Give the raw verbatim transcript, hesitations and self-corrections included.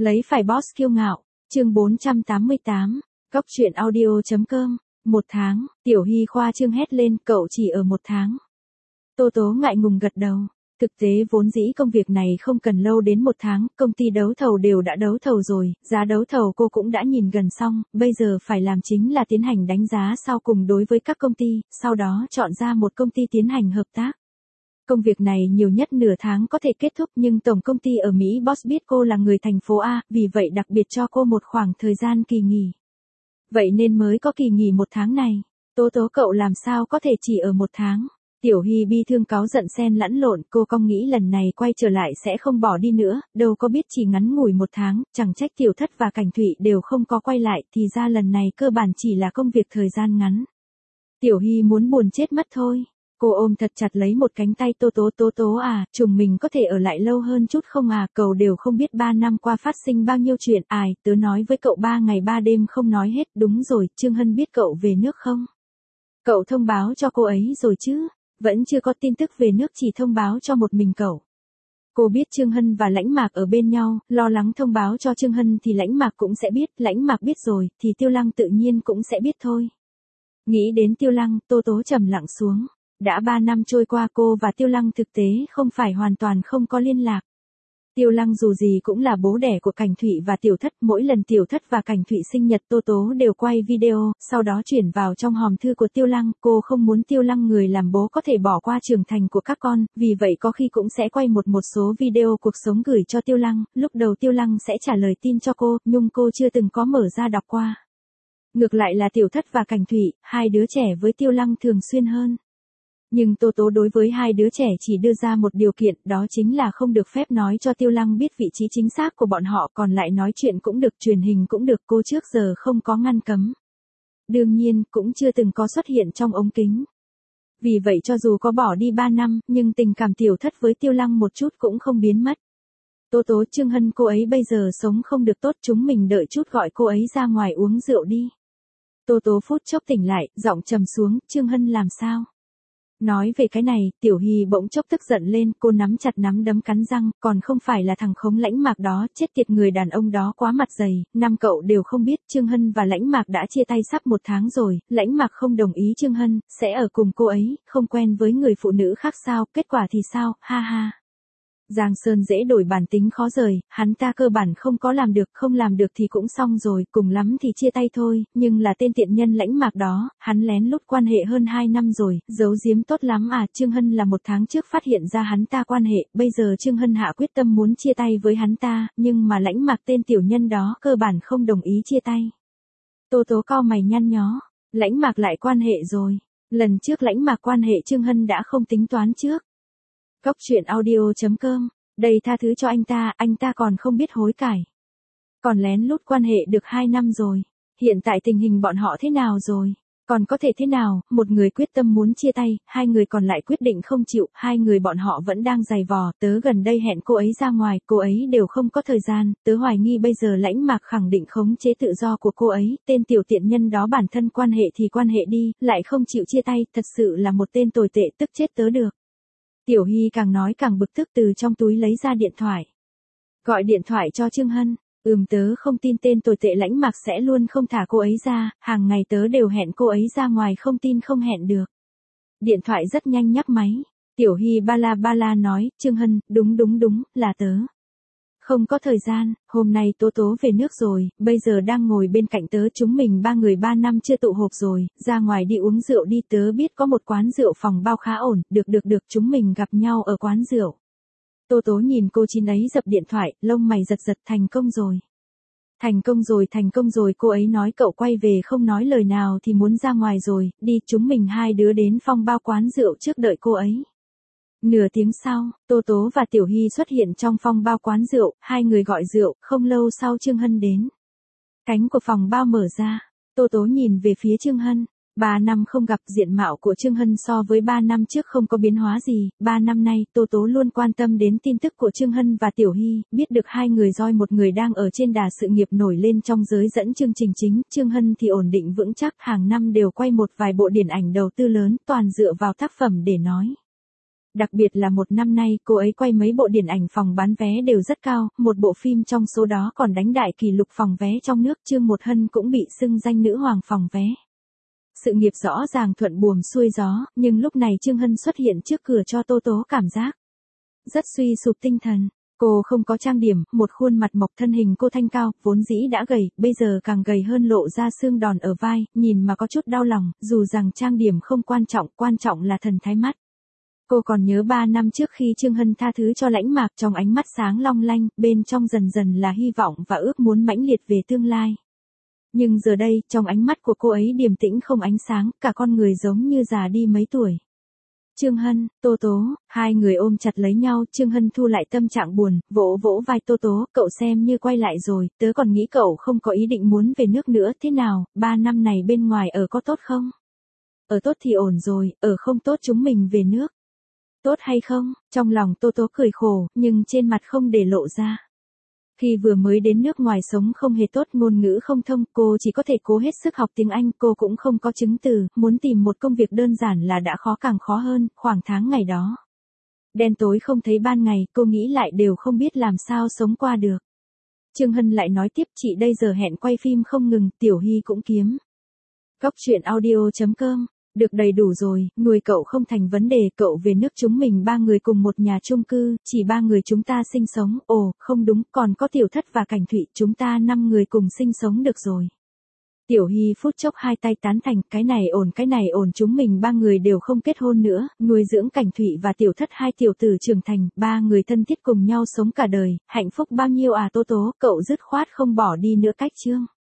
Lấy phải boss kiêu ngạo, chương bốn trăm tám mươi tám, cóc truyện audio.com, một tháng, Tiểu Hy khoa trương hét lên, cậu chỉ ở một tháng. Tô Tố ngại ngùng gật đầu, thực tế vốn dĩ công việc này không cần lâu đến một tháng, công ty đấu thầu đều đã đấu thầu rồi, giá đấu thầu cô cũng đã nhìn gần xong, bây giờ phải làm chính là tiến hành đánh giá sau cùng đối với các công ty, sau đó chọn ra một công ty tiến hành hợp tác. Công việc này nhiều nhất nửa tháng có thể kết thúc nhưng tổng công ty ở Mỹ boss biết cô là người thành phố A, vì vậy đặc biệt cho cô một khoảng thời gian kỳ nghỉ. Vậy nên mới có kỳ nghỉ một tháng này. Tố Tố cậu làm sao có thể chỉ ở một tháng. Tiểu Hy bi thương cáu giận xen lẫn lộn, cô cong nghĩ lần này quay trở lại sẽ không bỏ đi nữa, đâu có biết chỉ ngắn ngủi một tháng, chẳng trách Tiểu Thất và Cảnh Thụy đều không có quay lại, thì ra lần này cơ bản chỉ là công việc thời gian ngắn. Tiểu Hy muốn buồn chết mất thôi. Cô ôm thật chặt lấy một cánh tay Tô Tố. Tố Tố à, chồng mình có thể ở lại lâu hơn chút không à, cậu đều không biết ba năm qua phát sinh bao nhiêu chuyện, ai, tớ nói với cậu ba ngày ba đêm không nói hết, đúng rồi, Trương Hân biết cậu về nước không? Cậu thông báo cho cô ấy rồi chứ, vẫn chưa có tin tức về nước, chỉ thông báo cho một mình cậu. Cô biết Trương Hân và Lãnh Mạc ở bên nhau, lo lắng thông báo cho Trương Hân thì Lãnh Mạc cũng sẽ biết, Lãnh Mạc biết rồi, thì Tiêu Lăng tự nhiên cũng sẽ biết thôi. Nghĩ đến Tiêu Lăng, Tô Tố trầm lặng xuống. Đã ba năm trôi qua cô và Tiêu Lăng thực tế không phải hoàn toàn không có liên lạc. Tiêu Lăng dù gì cũng là bố đẻ của Cảnh Thụy và Tiểu Thất, mỗi lần Tiểu Thất và Cảnh Thụy sinh nhật Tô Tố đều quay video, sau đó chuyển vào trong hòm thư của Tiêu Lăng, cô không muốn Tiêu Lăng người làm bố có thể bỏ qua trưởng thành của các con, vì vậy có khi cũng sẽ quay một một số video cuộc sống gửi cho Tiêu Lăng, lúc đầu Tiêu Lăng sẽ trả lời tin cho cô, nhưng cô chưa từng có mở ra đọc qua. Ngược lại là Tiểu Thất và Cảnh Thụy, hai đứa trẻ với Tiêu Lăng thường xuyên hơn. Nhưng Tô Tố đối với hai đứa trẻ chỉ đưa ra một điều kiện, đó chính là không được phép nói cho Tiêu Lăng biết vị trí chính xác của bọn họ, còn lại nói chuyện cũng được, truyền hình cũng được, cô trước giờ không có ngăn cấm. Đương nhiên, cũng chưa từng có xuất hiện trong ống kính. Vì vậy cho dù có bỏ đi ba năm, nhưng tình cảm Tiểu Thất với Tiêu Lăng một chút cũng không biến mất. Tô Tố, Trương Hân cô ấy bây giờ sống không được tốt, chúng mình đợi chút gọi cô ấy ra ngoài uống rượu đi. Tô Tố phút chốc tỉnh lại, giọng trầm xuống, Trương Hân làm sao? Nói về cái này, Tiểu Hy bỗng chốc tức giận lên, cô nắm chặt nắm đấm cắn răng, còn không phải là thằng khống Lãnh Mạc đó, chết tiệt, người đàn ông đó quá mặt dày, năm cậu đều không biết, Trương Hân và Lãnh Mạc đã chia tay sắp một tháng rồi, Lãnh Mạc không đồng ý Trương Hân, sẽ ở cùng cô ấy, không quen với người phụ nữ khác sao, kết quả thì sao, ha ha. Giang Sơn dễ đổi bản tính khó rời, hắn ta cơ bản không có làm được, không làm được thì cũng xong rồi, cùng lắm thì chia tay thôi, nhưng là tên tiện nhân Lãnh Mạc đó, hắn lén lút quan hệ hơn hai năm rồi, giấu giếm tốt lắm à, Trương Hân là một tháng trước phát hiện ra hắn ta quan hệ, bây giờ Trương Hân hạ quyết tâm muốn chia tay với hắn ta, nhưng mà Lãnh Mạc tên tiểu nhân đó cơ bản không đồng ý chia tay. Tô Tố cau mày nhăn nhó, Lãnh Mạc lại quan hệ rồi, lần trước Lãnh Mạc quan hệ Trương Hân đã không tính toán trước. Cóc truyện audio.com, đây tha thứ cho anh ta, anh ta còn không biết hối cải. Còn lén lút quan hệ được hai năm rồi, hiện tại tình hình bọn họ thế nào rồi? Còn có thể thế nào, một người quyết tâm muốn chia tay, hai người còn lại quyết định không chịu, hai người bọn họ vẫn đang giày vò, tớ gần đây hẹn cô ấy ra ngoài, cô ấy đều không có thời gian, tớ hoài nghi bây giờ Lãnh Mạc khẳng định khống chế tự do của cô ấy, tên tiểu tiện nhân đó bản thân quan hệ thì quan hệ đi, lại không chịu chia tay, thật sự là một tên tồi tệ, tức chết tớ được. Tiểu Hy càng nói càng bực tức, từ trong túi lấy ra điện thoại. Gọi điện thoại cho Trương Hân, ừm tớ không tin tên tồi tệ Lãnh Mạc sẽ luôn không thả cô ấy ra, hàng ngày tớ đều hẹn cô ấy ra ngoài, không tin không hẹn được. Điện thoại rất nhanh nhắc máy, Tiểu Hy ba la ba la nói, Trương Hân, đúng đúng đúng, là tớ. Không có thời gian, hôm nay Tố Tố về nước rồi, bây giờ đang ngồi bên cạnh tớ, chúng mình ba người ba năm chưa tụ họp rồi, ra ngoài đi uống rượu đi, tớ biết có một quán rượu phòng bao khá ổn, được được được, chúng mình gặp nhau ở quán rượu. Tô Tố nhìn cô chín ấy dập điện thoại, lông mày giật giật, thành công rồi. Thành công rồi, thành công rồi, cô ấy nói cậu quay về không nói lời nào thì muốn ra ngoài rồi, đi, chúng mình hai đứa đến phòng bao quán rượu trước đợi cô ấy. Nửa tiếng sau, Tô Tố và Tiểu Hy xuất hiện trong phòng bao quán rượu, hai người gọi rượu, không lâu sau Trương Hân đến. Cánh của phòng bao mở ra, Tô Tố nhìn về phía Trương Hân, ba năm không gặp, diện mạo của Trương Hân so với ba năm trước không có biến hóa gì, ba năm nay Tô Tố luôn quan tâm đến tin tức của Trương Hân và Tiểu Hy, biết được hai người roi một người đang ở trên đà sự nghiệp nổi lên trong giới dẫn chương trình chính, Trương Hân thì ổn định vững chắc, hàng năm đều quay một vài bộ điện ảnh đầu tư lớn, toàn dựa vào tác phẩm để nói. Đặc biệt là một năm nay cô ấy quay mấy bộ điện ảnh phòng bán vé đều rất cao, một bộ phim trong số đó còn đánh đại kỷ lục phòng vé trong nước. Trương Một Hân cũng bị xưng danh nữ hoàng phòng vé. Sự nghiệp rõ ràng thuận buồm xuôi gió, nhưng lúc này Trương Hân xuất hiện trước cửa cho Tô Tố cảm giác rất suy sụp tinh thần. Cô không có trang điểm, một khuôn mặt mộc, thân hình cô thanh cao, vốn dĩ đã gầy, bây giờ càng gầy hơn, lộ ra xương đòn ở vai, nhìn mà có chút đau lòng, dù rằng trang điểm không quan trọng, quan trọng là thần thái mắt. Cô còn nhớ ba năm trước khi Trương Hân tha thứ cho Lãnh Mạc, trong ánh mắt sáng long lanh, bên trong dần dần là hy vọng và ước muốn mãnh liệt về tương lai. Nhưng giờ đây, trong ánh mắt của cô ấy điềm tĩnh không ánh sáng, cả con người giống như già đi mấy tuổi. Trương Hân, Tô Tố, hai người ôm chặt lấy nhau, Trương Hân thu lại tâm trạng buồn, vỗ vỗ vai Tô Tố, cậu xem như quay lại rồi, tớ còn nghĩ cậu không có ý định muốn về nước nữa, thế nào, ba năm này bên ngoài ở có tốt không? Ở tốt thì ổn rồi, ở không tốt chúng mình về nước. Tốt hay không? Trong lòng Tô Tố cười khổ, nhưng trên mặt không để lộ ra. Khi vừa mới đến nước ngoài sống không hề tốt, ngôn ngữ không thông, cô chỉ có thể cố hết sức học tiếng Anh, cô cũng không có chứng từ, muốn tìm một công việc đơn giản là đã khó càng khó hơn, khoảng tháng ngày đó. Đen tối không thấy ban ngày, cô nghĩ lại đều không biết làm sao sống qua được. Trương Hân lại nói tiếp, chị đây giờ hẹn quay phim không ngừng, Tiểu Hy cũng kiếm. Góc truyện audio chấm com. Được đầy đủ rồi, nuôi cậu không thành vấn đề, cậu về nước chúng mình ba người cùng một nhà chung cư, chỉ ba người chúng ta sinh sống, ồ, không đúng, còn có Tiểu Thất và Cảnh Thụy, chúng ta năm người cùng sinh sống được rồi. Tiểu Hy phút chốc hai tay tán thành, cái này ổn, cái này ổn, chúng mình ba người đều không kết hôn nữa, nuôi dưỡng Cảnh Thụy và Tiểu Thất, hai tiểu tử trưởng thành, ba người thân thiết cùng nhau sống cả đời, hạnh phúc bao nhiêu à. Tô Tố, cậu dứt khoát không bỏ đi nữa cách Trương